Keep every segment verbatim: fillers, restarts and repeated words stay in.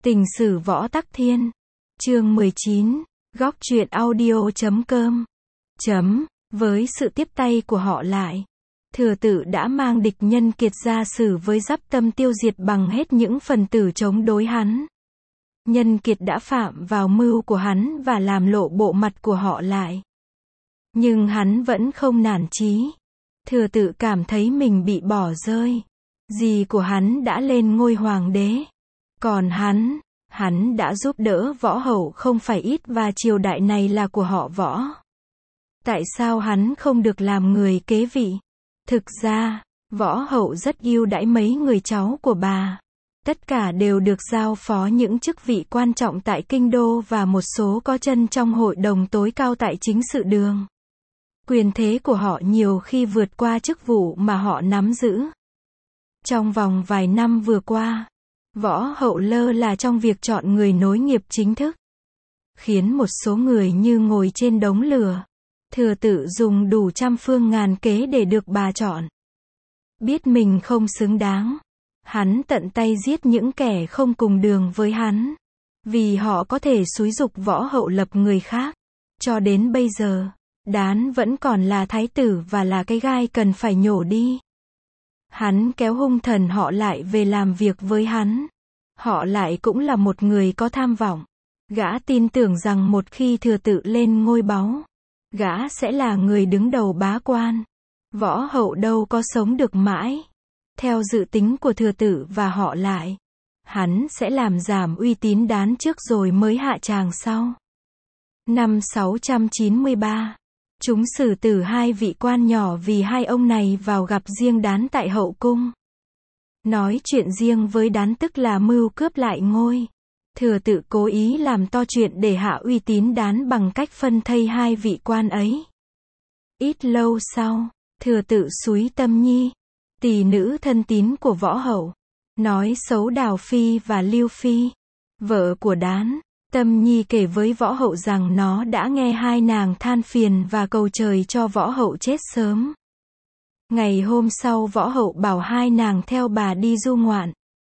Tình sử Võ Tắc Thiên. Chương mười chín. Góc truyện audio chấm com. Chấm. Với sự tiếp tay của họ lại, Thừa Tự đã mang địch Nhân Kiệt ra xử với dắp tâm tiêu diệt bằng hết những phần tử chống đối hắn. Nhân Kiệt đã phạm vào mưu của hắn và làm lộ bộ mặt của họ lại. Nhưng hắn vẫn không nản chí. Thừa Tự cảm thấy mình bị bỏ rơi. Dì của hắn đã lên ngôi hoàng đế. Còn hắn, hắn đã giúp đỡ Võ Hậu không phải ít và triều đại này là của họ Võ. Tại sao hắn không được làm người kế vị? Thực ra, Võ Hậu rất yêu đãi mấy người cháu của bà. Tất cả đều được giao phó những chức vị quan trọng tại kinh đô và một số có chân trong hội đồng tối cao tại chính sự đường. Quyền thế của họ nhiều khi vượt qua chức vụ mà họ nắm giữ. Trong vòng vài năm vừa qua, Võ Hậu lơ là trong việc chọn người nối nghiệp chính thức, khiến một số người như ngồi trên đống lửa. Thừa Tự dùng đủ trăm phương ngàn kế để được bà chọn. Biết mình không xứng đáng, hắn tận tay giết những kẻ không cùng đường với hắn, vì họ có thể xúi giục Võ Hậu lập người khác. Cho đến bây giờ, Đán vẫn còn là thái tử và là cái gai cần phải nhổ đi. Hắn kéo hung thần họ lại về làm việc với hắn. Họ lại cũng là một người có tham vọng. Gã tin tưởng rằng một khi Thừa Tự lên ngôi báu, gã sẽ là người đứng đầu bá quan. Võ Hậu đâu có sống được mãi. Theo dự tính của Thừa Tự và họ lại, hắn sẽ làm giảm uy tín Đán trước rồi mới hạ tràng sau. Năm sáu trăm chín mươi ba, chúng xử tử hai vị quan nhỏ vì hai ông này vào gặp riêng Đán tại hậu cung. Nói chuyện riêng với Đán tức là mưu cướp lại ngôi. Thừa Tự cố ý làm to chuyện để hạ uy tín Đán bằng cách phân thây hai vị quan ấy. Ít lâu sau, Thừa Tự xúi Tâm Nhi, tỷ nữ thân tín của Võ Hậu, nói xấu Đào Phi và Lưu Phi, vợ của Đán. Tâm Nhi kể với Võ Hậu rằng nó đã nghe hai nàng than phiền và cầu trời cho Võ Hậu chết sớm. Ngày hôm sau Võ Hậu bảo hai nàng theo bà đi du ngoạn.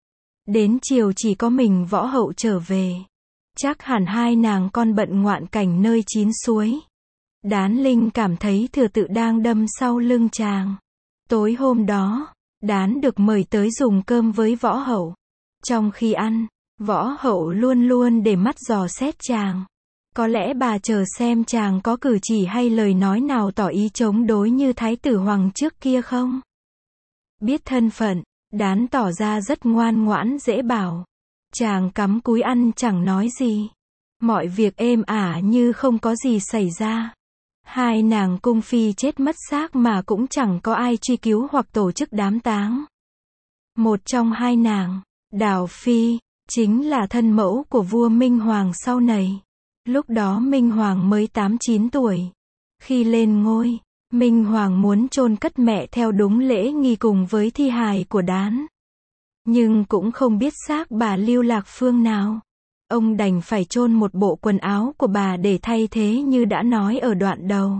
Đến chiều chỉ có mình Võ Hậu trở về. Chắc hẳn hai nàng con bận ngoạn cảnh nơi chín suối. Đán Linh cảm thấy Thừa Tự đang đâm sau lưng chàng. Tối hôm đó, Đán được mời tới dùng cơm với Võ Hậu. Trong khi ăn, Võ Hậu luôn luôn để mắt dò xét chàng. Có lẽ bà chờ xem chàng có cử chỉ hay lời nói nào tỏ ý chống đối như Thái tử Hoàng trước kia không. Biết thân phận, Đán tỏ ra rất ngoan ngoãn dễ bảo. Chàng cắm cúi ăn chẳng nói gì. Mọi việc êm ả như không có gì xảy ra. Hai nàng cung phi chết mất xác mà cũng chẳng có ai truy cứu hoặc tổ chức đám táng. Một trong hai nàng, Đào Phi, chính là thân mẫu của vua Minh Hoàng sau này. Lúc đó Minh Hoàng mới tám chín tuổi. Khi lên ngôi, Minh Hoàng muốn chôn cất mẹ theo đúng lễ nghi cùng với thi hài của Đán. Nhưng cũng không biết xác bà lưu lạc phương nào. Ông đành phải chôn một bộ quần áo của bà để thay thế như đã nói ở đoạn đầu.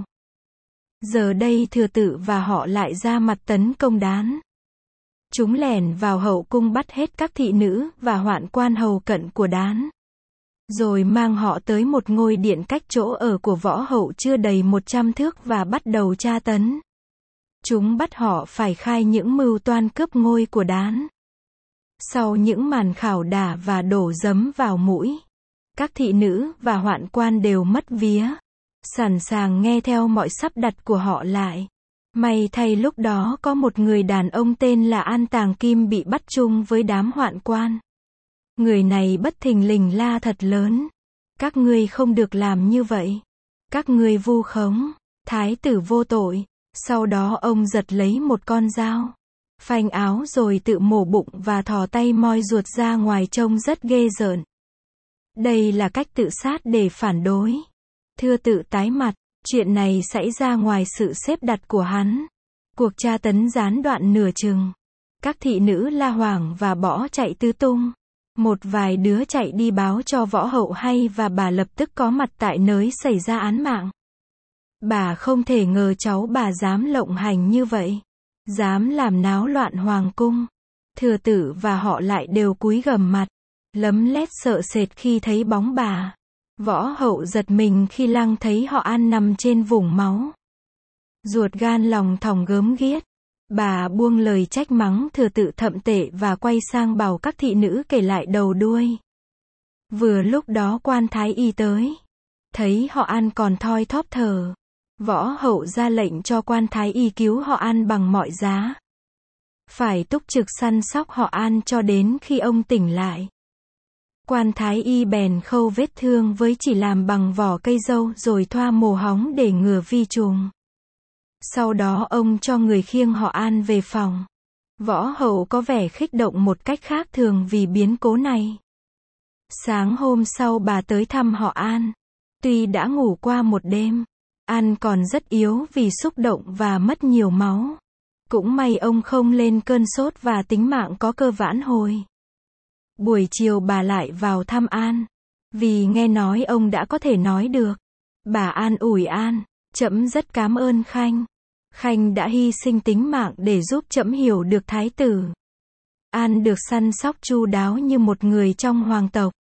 Giờ đây Thừa Tự và họ lại ra mặt tấn công Đán. Chúng lẻn vào hậu cung bắt hết các thị nữ và hoạn quan hầu cận của Đán. Rồi mang họ tới một ngôi điện cách chỗ ở của Võ Hậu chưa đầy một trăm thước và bắt đầu tra tấn. Chúng bắt họ phải khai những mưu toan cướp ngôi của Đán. Sau những màn khảo đả và đổ giấm vào mũi, các thị nữ và hoạn quan đều mất vía, sẵn sàng nghe theo mọi sắp đặt của họ lại. May thay lúc đó có một người đàn ông tên là An Tàng Kim bị bắt chung với đám hoạn quan. Người này bất thình lình la thật lớn. Các ngươi không được làm như vậy. Các ngươi vu khống thái tử vô tội. Sau đó ông giật lấy một con dao, phanh áo rồi tự mổ bụng và thò tay moi ruột ra ngoài trông rất ghê rợn. Đây là cách tự sát để phản đối. Thừa Tự tái mặt. Chuyện này xảy ra ngoài sự xếp đặt của hắn. Cuộc tra tấn gián đoạn nửa chừng. Các thị nữ la hoảng và bỏ chạy tứ tung. Một vài đứa chạy đi báo cho Võ Hậu hay và bà lập tức có mặt tại nơi xảy ra án mạng. Bà không thể ngờ cháu bà dám lộng hành như vậy. Dám làm náo loạn hoàng cung. Thừa Tự và họ lại đều cúi gằm mặt. lấm lét sợ sệt khi thấy bóng bà. Võ hậu giật mình khi Lăng thấy họ An nằm trên vũng máu. Ruột gan lòng thòng gớm ghiếc. Bà buông lời trách mắng Thừa Tự thậm tệ và quay sang bảo các thị nữ kể lại đầu đuôi. Vừa lúc đó quan thái y tới. Thấy họ An còn thoi thóp thở. Võ hậu ra lệnh cho quan thái y cứu họ An bằng mọi giá. Phải túc trực săn sóc họ An cho đến khi ông tỉnh lại. Quan thái y bèn khâu vết thương với chỉ làm bằng vỏ cây dâu rồi thoa mồ hóng để ngừa vi trùng. Sau đó ông cho người khiêng họ An về phòng. Võ hậu có vẻ khích động một cách khác thường vì biến cố này. Sáng hôm sau bà tới thăm họ An. Tuy đã ngủ qua một đêm, An còn rất yếu vì xúc động và mất nhiều máu. Cũng may ông không lên cơn sốt và tính mạng có cơ vãn hồi. Buổi chiều bà lại vào thăm An. Vì nghe nói ông đã có thể nói được. Bà an ủi An, trẫm rất cảm ơn Khanh. Khanh đã hy sinh tính mạng để giúp trẫm hiểu được thái tử. An được săn sóc chu đáo như một người trong hoàng tộc.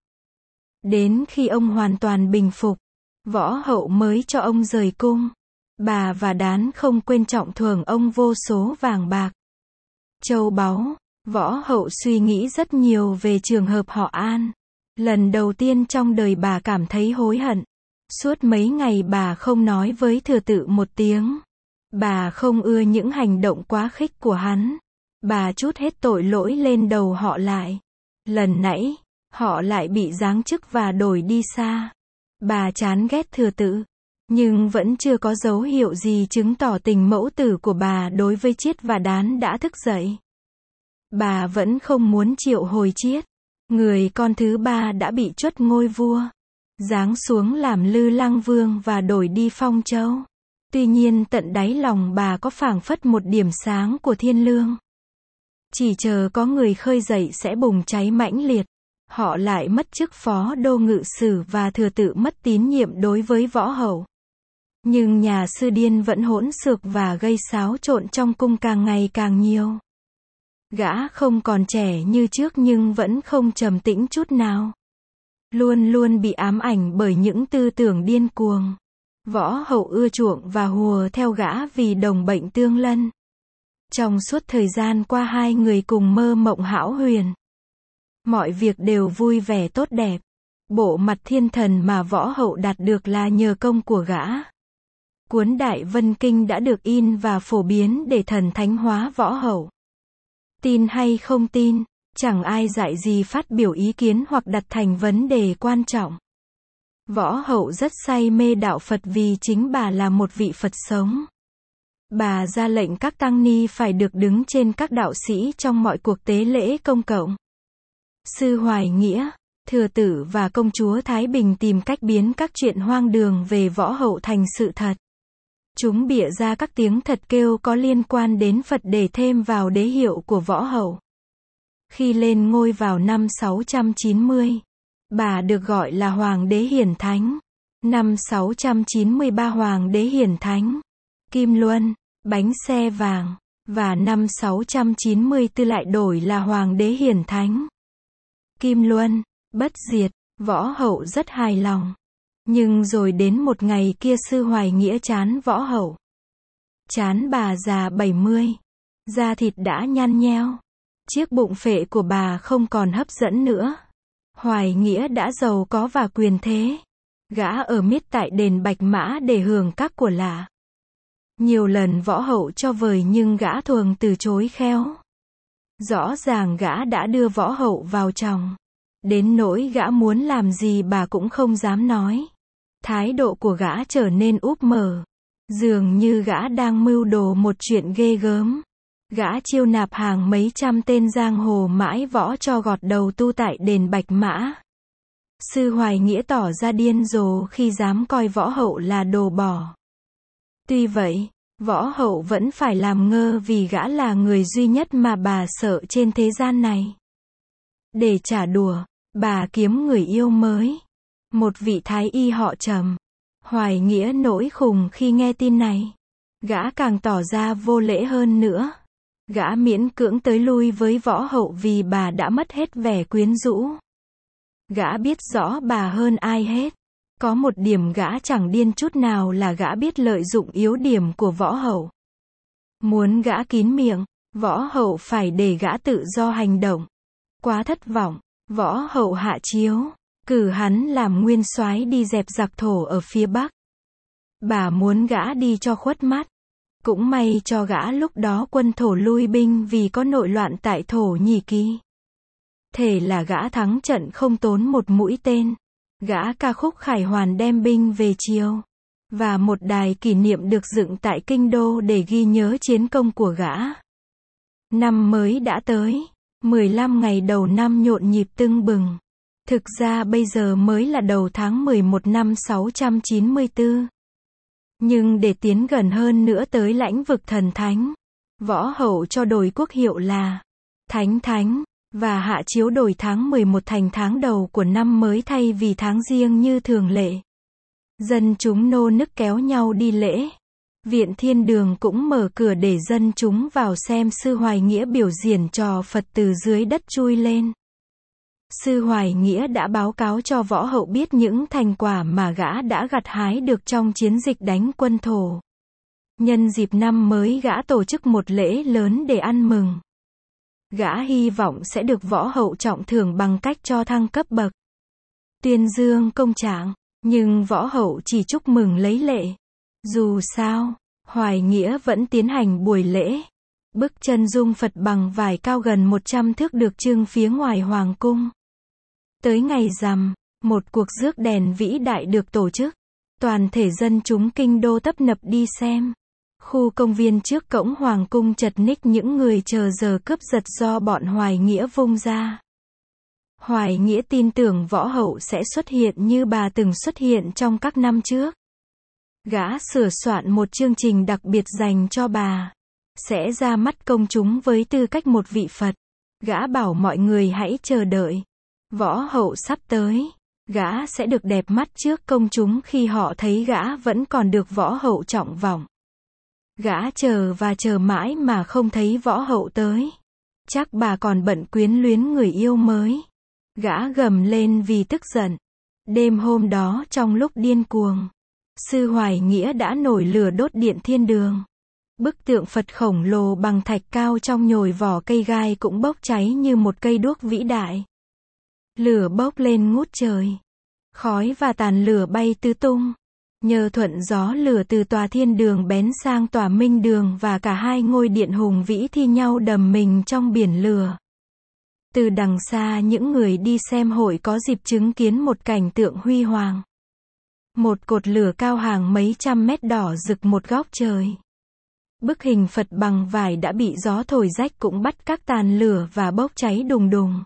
Đến khi ông hoàn toàn bình phục, Võ hậu mới cho ông rời cung. Bà và Đán không quên trọng thưởng ông vô số vàng bạc, châu báu. Võ hậu suy nghĩ rất nhiều về trường hợp họ An. Lần đầu tiên trong đời bà cảm thấy hối hận. Suốt mấy ngày bà không nói với Thừa Tự một tiếng. Bà không ưa những hành động quá khích của hắn. Bà trút hết tội lỗi lên đầu họ lại. Lần nãy, họ lại bị giáng chức và đổi đi xa. Bà chán ghét Thừa Tự, nhưng vẫn chưa có dấu hiệu gì chứng tỏ tình mẫu tử của bà đối với Chiết và Đán đã thức dậy. Bà vẫn không muốn triệu hồi Chiết. Người con thứ ba đã bị truất ngôi vua, giáng xuống làm Lư Lăng Vương và đổi đi Phong Châu. Tuy nhiên tận đáy lòng bà có phảng phất một điểm sáng của thiên lương. Chỉ chờ có người khơi dậy sẽ bùng cháy mãnh liệt. Họ lại mất chức phó đô ngự sử và Thừa Tự mất tín nhiệm đối với Võ hậu. Nhưng nhà sư điên vẫn hỗn xược và gây xáo trộn trong cung càng ngày càng nhiều. Gã không còn trẻ như trước nhưng vẫn không trầm tĩnh chút nào. Luôn luôn bị ám ảnh bởi những tư tưởng điên cuồng. Võ hậu ưa chuộng và hùa theo gã vì đồng bệnh tương lân. Trong suốt thời gian qua hai người cùng mơ mộng hão huyền. Mọi việc đều vui vẻ tốt đẹp. Bộ mặt thiên thần mà Võ hậu đạt được là nhờ công của gã. Cuốn Đại Vân Kinh đã được in và phổ biến để thần thánh hóa Võ hậu. Tin hay không tin, chẳng ai dạy gì phát biểu ý kiến hoặc đặt thành vấn đề quan trọng. Võ hậu rất say mê đạo Phật vì chính bà là một vị Phật sống. Bà ra lệnh các tăng ni phải được đứng trên các đạo sĩ trong mọi cuộc tế lễ công cộng. Sư Hoài Nghĩa, Thừa Tử và công chúa Thái Bình tìm cách biến các chuyện hoang đường về Võ hậu thành sự thật. Chúng bịa ra các tiếng thật kêu có liên quan đến Phật để thêm vào đế hiệu của Võ hậu. Khi lên ngôi vào năm sáu trăm chín mươi, bà được gọi là Hoàng đế Hiển Thánh. Năm sáu trăm chín mươi ba Hoàng đế Hiển Thánh, Kim Luân, bánh xe vàng, và năm sáu trăm chín mươi tư lại đổi là Hoàng đế Hiển Thánh, Kim Luân, bất diệt. Võ hậu rất hài lòng. Nhưng rồi đến một ngày kia sư Hoài Nghĩa chán Võ hậu. Chán bà già bảy mươi. Da thịt đã nhăn nheo. Chiếc bụng phệ của bà không còn hấp dẫn nữa. Hoài Nghĩa đã giàu có và quyền thế. Gã ở miết tại đền Bạch Mã để hưởng các của lạ. Nhiều lần Võ hậu cho vời nhưng gã thường từ chối khéo. Rõ ràng gã đã đưa Võ hậu vào chồng. Đến nỗi gã muốn làm gì bà cũng không dám nói. Thái độ của gã trở nên úp mở. Dường như gã đang mưu đồ một chuyện ghê gớm. Gã chiêu nạp hàng mấy trăm tên giang hồ mãi võ cho gọt đầu tu tại đền Bạch Mã. Sư Hoài Nghĩa tỏ ra điên rồ khi dám coi Võ hậu là đồ bỏ. Tuy vậy, Võ hậu vẫn phải làm ngơ vì gã là người duy nhất mà bà sợ trên thế gian này. Để trả đùa, bà kiếm người yêu mới. Một vị thái y họ Trầm. Hoài Nghĩa nổi khùng khi nghe tin này. Gã càng tỏ ra vô lễ hơn nữa. Gã miễn cưỡng tới lui với Võ hậu vì bà đã mất hết vẻ quyến rũ. Gã biết rõ bà hơn ai hết. Có một điểm gã chẳng điên chút nào là gã biết lợi dụng yếu điểm của võ hậu. Muốn gã kín miệng, võ hậu phải để gã tự do hành động. Quá thất vọng, võ hậu hạ chiếu, cử hắn làm nguyên soái đi dẹp giặc thổ ở phía Bắc. Bà muốn gã đi cho khuất mắt. Cũng may cho gã lúc đó quân thổ lui binh vì có nội loạn tại Thổ Nhĩ Kỳ. Thể là gã thắng trận không tốn một mũi tên. Gã ca khúc khải hoàn đem binh về chiều. Và một đài kỷ niệm được dựng tại kinh đô để ghi nhớ chiến công của gã. Năm mới đã tới. mười lăm ngày đầu năm nhộn nhịp tưng bừng. Thực ra bây giờ mới là đầu tháng mười một năm sáu trăm chín mươi tư. Nhưng để tiến gần hơn nữa tới lãnh vực thần thánh, võ hậu cho đổi quốc hiệu là Thánh Thánh, và hạ chiếu đổi tháng mười một thành tháng đầu của năm mới thay vì tháng riêng như thường lệ. Dân chúng nô nức kéo nhau đi lễ. Viện Thiên Đường cũng mở cửa để dân chúng vào xem Sư Hoài Nghĩa biểu diễn trò Phật từ dưới đất chui lên. Sư Hoài Nghĩa đã báo cáo cho võ hậu biết những thành quả mà gã đã gặt hái được trong chiến dịch đánh quân Thổ. Nhân dịp năm mới gã tổ chức một lễ lớn để ăn mừng. Gã hy vọng sẽ được võ hậu trọng thưởng bằng cách cho thăng cấp bậc, tuyên dương công trạng, nhưng võ hậu chỉ chúc mừng lấy lệ. Dù sao, Hoài Nghĩa vẫn tiến hành buổi lễ. Bức chân dung Phật bằng vải cao gần một trăm thước được trưng phía ngoài hoàng cung. Tới ngày rằm, một cuộc rước đèn vĩ đại được tổ chức. Toàn thể dân chúng kinh đô tấp nập đi xem. Khu công viên trước cổng hoàng cung chật ních những người chờ giờ cướp giật do bọn Hoài Nghĩa vung ra. Hoài Nghĩa tin tưởng võ hậu sẽ xuất hiện như bà từng xuất hiện trong các năm trước. Gã sửa soạn một chương trình đặc biệt dành cho bà. Sẽ ra mắt công chúng với tư cách một vị Phật. Gã bảo mọi người hãy chờ đợi. Võ hậu sắp tới. Gã sẽ được đẹp mắt trước công chúng khi họ thấy gã vẫn còn được võ hậu trọng vọng. Gã chờ và chờ mãi mà không thấy võ hậu tới. Chắc bà còn bận quyến luyến người yêu mới. Gã gầm lên vì tức giận. Đêm hôm đó trong lúc điên cuồng, Sư Hoài Nghĩa đã nổi lửa đốt Điện Thiên Đường. Bức tượng Phật khổng lồ bằng thạch cao trong nhồi vỏ cây gai cũng bốc cháy như một cây đuốc vĩ đại. Lửa bốc lên ngút trời. Khói và tàn lửa bay tứ tung. Nhờ thuận gió lửa từ tòa Thiên Đường bén sang tòa Minh Đường và cả hai ngôi điện hùng vĩ thi nhau đầm mình trong biển lửa. Từ đằng xa những người đi xem hội có dịp chứng kiến một cảnh tượng huy hoàng. Một cột lửa cao hàng mấy trăm mét đỏ rực một góc trời. Bức hình Phật bằng vải đã bị gió thổi rách cũng bắt các tàn lửa và bốc cháy đùng đùng.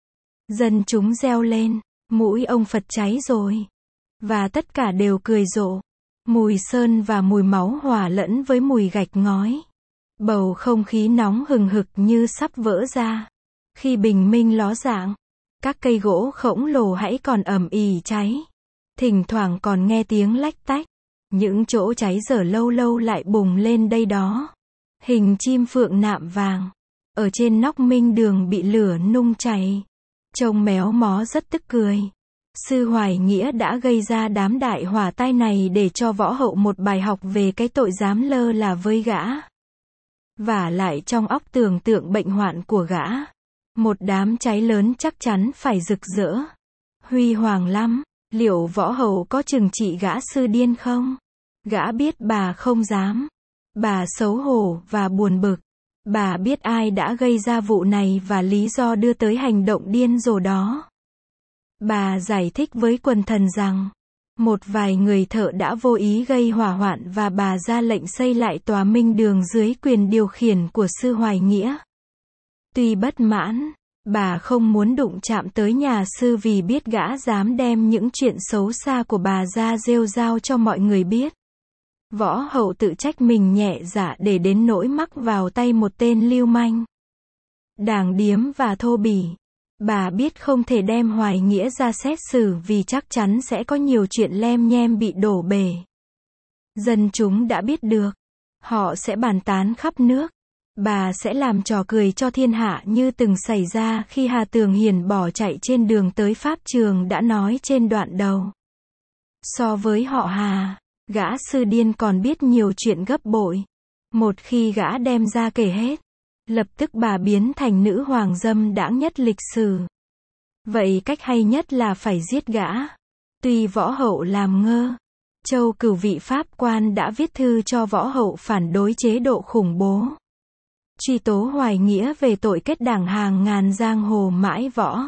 Dân chúng reo lên, mũi ông Phật cháy rồi. Và tất cả đều cười rộ. Mùi sơn và mùi máu hòa lẫn với mùi gạch ngói. Bầu không khí nóng hừng hực như sắp vỡ ra. Khi bình minh ló dạng, các cây gỗ khổng lồ hãy còn ầm ĩ cháy. Thỉnh thoảng còn nghe tiếng lách tách. Những chỗ cháy dở lâu lâu lại bùng lên đây đó. Hình chim phượng nạm vàng. Ở trên nóc Minh Đường bị lửa nung cháy. Trông méo mó rất tức cười. Sư Hoài Nghĩa đã gây ra đám đại hỏa tai này để cho võ hậu một bài học về cái tội dám lơ là với gã. Vả lại trong óc tưởng tượng bệnh hoạn của gã. Một đám cháy lớn chắc chắn phải rực rỡ. Huy hoàng lắm. Liệu võ hậu có trừng trị gã sư điên không? Gã biết bà không dám. Bà xấu hổ và buồn bực. Bà biết ai đã gây ra vụ này và lý do đưa tới hành động điên rồ đó. Bà giải thích với quần thần rằng, một vài người thợ đã vô ý gây hỏa hoạn và bà ra lệnh xây lại tòa Minh Đường dưới quyền điều khiển của Sư Hoài Nghĩa. Tuy bất mãn, bà không muốn đụng chạm tới nhà sư vì biết gã dám đem những chuyện xấu xa của bà ra rêu rao cho mọi người biết. Võ hậu tự trách mình nhẹ dạ để đến nỗi mắc vào tay một tên lưu manh. Đàng điếm và thô bỉ. Bà biết không thể đem Hoài Nghĩa ra xét xử vì chắc chắn sẽ có nhiều chuyện lem nhem bị đổ bể. Dân chúng đã biết được. Họ sẽ bàn tán khắp nước. Bà sẽ làm trò cười cho thiên hạ như từng xảy ra khi Hà Tường Hiền bỏ chạy trên đường tới pháp trường đã nói trên đoạn đầu. So với họ Hà, gã sư điên còn biết nhiều chuyện gấp bội. Một khi gã đem ra kể hết, lập tức bà biến thành nữ hoàng dâm đãng nhất lịch sử. Vậy cách hay nhất là phải giết gã. Tuy Võ Hậu làm ngơ, Châu Cửu vị pháp quan đã viết thư cho Võ Hậu phản đối chế độ khủng bố, truy tố Hoài Nghĩa về tội kết đảng hàng ngàn giang hồ mãi võ.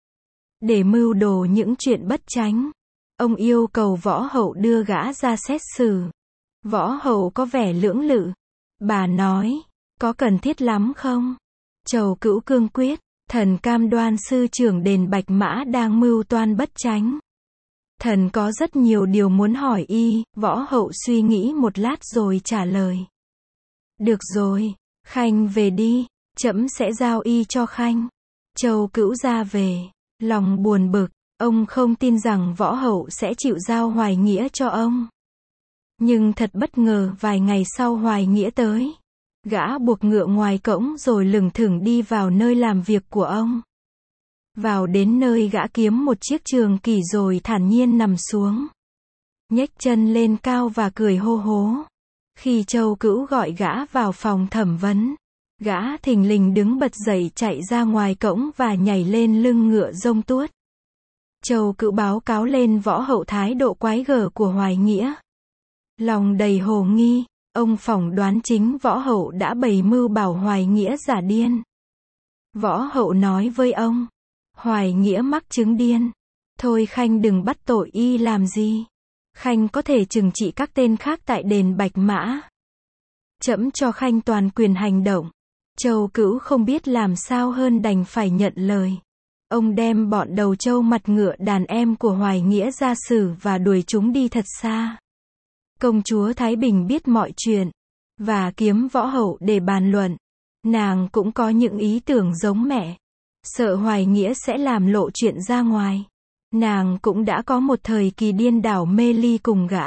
Để mưu đồ những chuyện bất chánh, ông yêu cầu Võ Hậu đưa gã ra xét xử. Võ Hậu có vẻ lưỡng lự. Bà nói, có cần thiết lắm không? Chầu Cửu cương quyết, thần cam đoan sư trưởng đền Bạch Mã đang mưu toan bất chánh. Thần có rất nhiều điều muốn hỏi y. Võ Hậu suy nghĩ một lát rồi trả lời. Được rồi, Khanh về đi, trẫm sẽ giao y cho Khanh. Châu Cửu ra về, lòng buồn bực, ông không tin rằng Võ Hậu sẽ chịu giao Hoài Nghĩa cho ông. Nhưng thật bất ngờ vài ngày sau Hoài Nghĩa tới. Gã buộc ngựa ngoài cổng rồi lững thững đi vào nơi làm việc của ông. Vào đến nơi gã kiếm một chiếc trường kỷ rồi thản nhiên nằm xuống. Nhếch chân lên cao và cười hô hố. Khi Châu Cửu gọi gã vào phòng thẩm vấn, gã thình lình đứng bật dậy chạy ra ngoài cổng và nhảy lên lưng ngựa rông tuốt. Châu Cửu báo cáo lên Võ Hậu thái độ quái gở của Hoài Nghĩa. Lòng đầy hồ nghi, ông phỏng đoán chính Võ Hậu đã bày mưu bảo Hoài Nghĩa giả điên. Võ Hậu nói với ông, Hoài Nghĩa mắc chứng điên. Thôi Khanh đừng bắt tội y làm gì. Khanh có thể trừng trị các tên khác tại đền Bạch Mã. Trẫm cho Khanh toàn quyền hành động. Châu Cửu không biết làm sao hơn đành phải nhận lời. Ông đem bọn đầu trâu mặt ngựa đàn em của Hoài Nghĩa ra xử và đuổi chúng đi thật xa. Công chúa Thái Bình biết mọi chuyện, và kiếm Võ Hậu để bàn luận. Nàng cũng có những ý tưởng giống mẹ. Sợ Hoài Nghĩa sẽ làm lộ chuyện ra ngoài. Nàng cũng đã có một thời kỳ điên đảo mê ly cùng gã.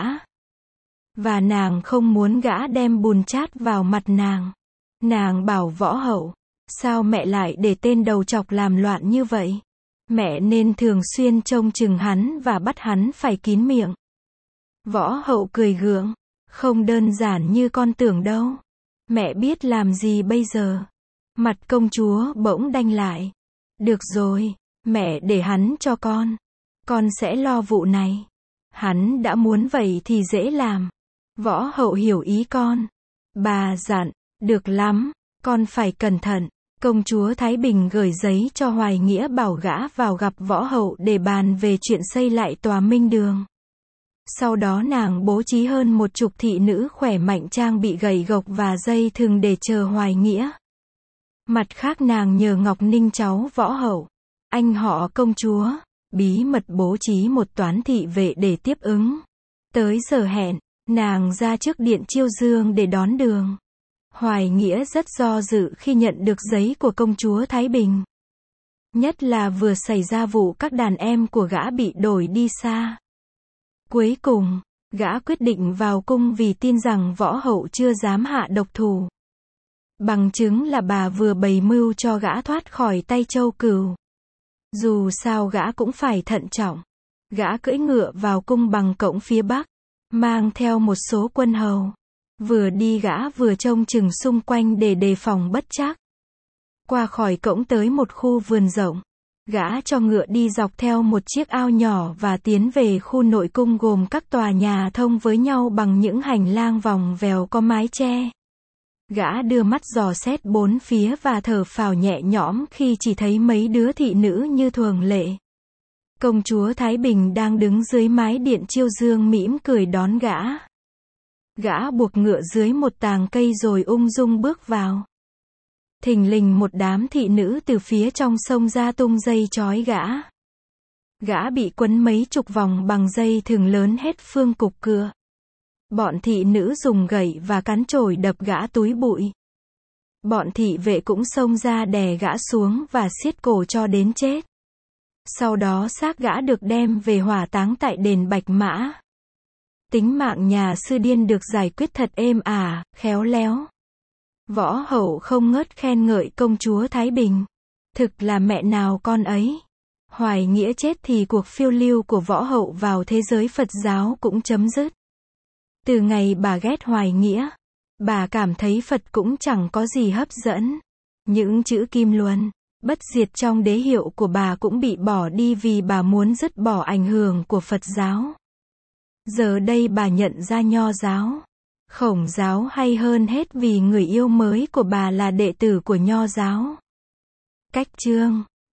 Và nàng không muốn gã đem bùn chát vào mặt nàng. Nàng bảo Võ Hậu, sao mẹ lại để tên đầu chọc làm loạn như vậy? Mẹ nên thường xuyên trông chừng hắn và bắt hắn phải kín miệng. Võ Hậu cười gượng, không đơn giản như con tưởng đâu. Mẹ biết làm gì bây giờ? Mặt công chúa bỗng đanh lại. Được rồi, mẹ để hắn cho con. Con sẽ lo vụ này. Hắn đã muốn vậy thì dễ làm. Võ Hậu hiểu ý con. Bà dặn, được lắm, con phải cẩn thận. Công chúa Thái Bình gửi giấy cho Hoài Nghĩa bảo gã vào gặp Võ Hậu để bàn về chuyện xây lại tòa Minh Đường. Sau đó nàng bố trí hơn một chục thị nữ khỏe mạnh trang bị gậy gộc và dây thừng để chờ Hoài Nghĩa. Mặt khác nàng nhờ Ngọc Ninh cháu Võ Hậu, anh họ công chúa, bí mật bố trí một toán thị vệ để tiếp ứng. Tới giờ hẹn, nàng ra trước điện Chiêu Dương để đón đường. Hoài Nghĩa rất do dự khi nhận được giấy của công chúa Thái Bình. Nhất là vừa xảy ra vụ các đàn em của gã bị đổi đi xa. Cuối cùng, gã quyết định vào cung vì tin rằng Võ Hậu chưa dám hạ độc thủ. Bằng chứng là bà vừa bày mưu cho gã thoát khỏi tay Châu Cửu. Dù sao gã cũng phải thận trọng. Gã cưỡi ngựa vào cung bằng cổng phía bắc, mang theo một số quân hầu. Vừa đi gã vừa trông chừng xung quanh để đề phòng bất trắc. Qua khỏi cổng tới một khu vườn rộng, gã cho ngựa đi dọc theo một chiếc ao nhỏ và tiến về khu nội cung gồm các tòa nhà thông với nhau bằng những hành lang vòng vèo có mái che. Gã đưa mắt dò xét bốn phía và thở phào nhẹ nhõm khi chỉ thấy mấy đứa thị nữ như thường lệ. Công chúa Thái Bình đang đứng dưới mái điện Chiêu Dương mỉm cười đón gã. Gã buộc ngựa dưới một tàng cây rồi ung dung bước vào. Thình lình một đám thị nữ từ phía trong sông ra tung dây trói gã. Gã bị quấn mấy chục vòng bằng dây thừng lớn hết phương cục cửa. Bọn thị nữ dùng gậy và cán chổi đập gã túi bụi. Bọn thị vệ cũng xông ra đè gã xuống và siết cổ cho đến chết. Sau đó xác gã được đem về hỏa táng tại đền Bạch Mã. Tính mạng nhà sư điên được giải quyết thật êm ả, khéo léo. Võ hậu không ngớt khen ngợi công chúa Thái Bình. Thực là mẹ nào con ấy. Hoài Nghĩa chết thì cuộc phiêu lưu của võ hậu vào thế giới Phật giáo cũng chấm dứt. Từ ngày bà ghét Hoài Nghĩa, bà cảm thấy Phật cũng chẳng có gì hấp dẫn. Những chữ kim luân, bất diệt trong đế hiệu của bà cũng bị bỏ đi vì bà muốn dứt bỏ ảnh hưởng của Phật giáo. Giờ đây bà nhận ra Nho giáo, Khổng giáo hay hơn hết vì người yêu mới của bà là đệ tử của Nho giáo. Cách chương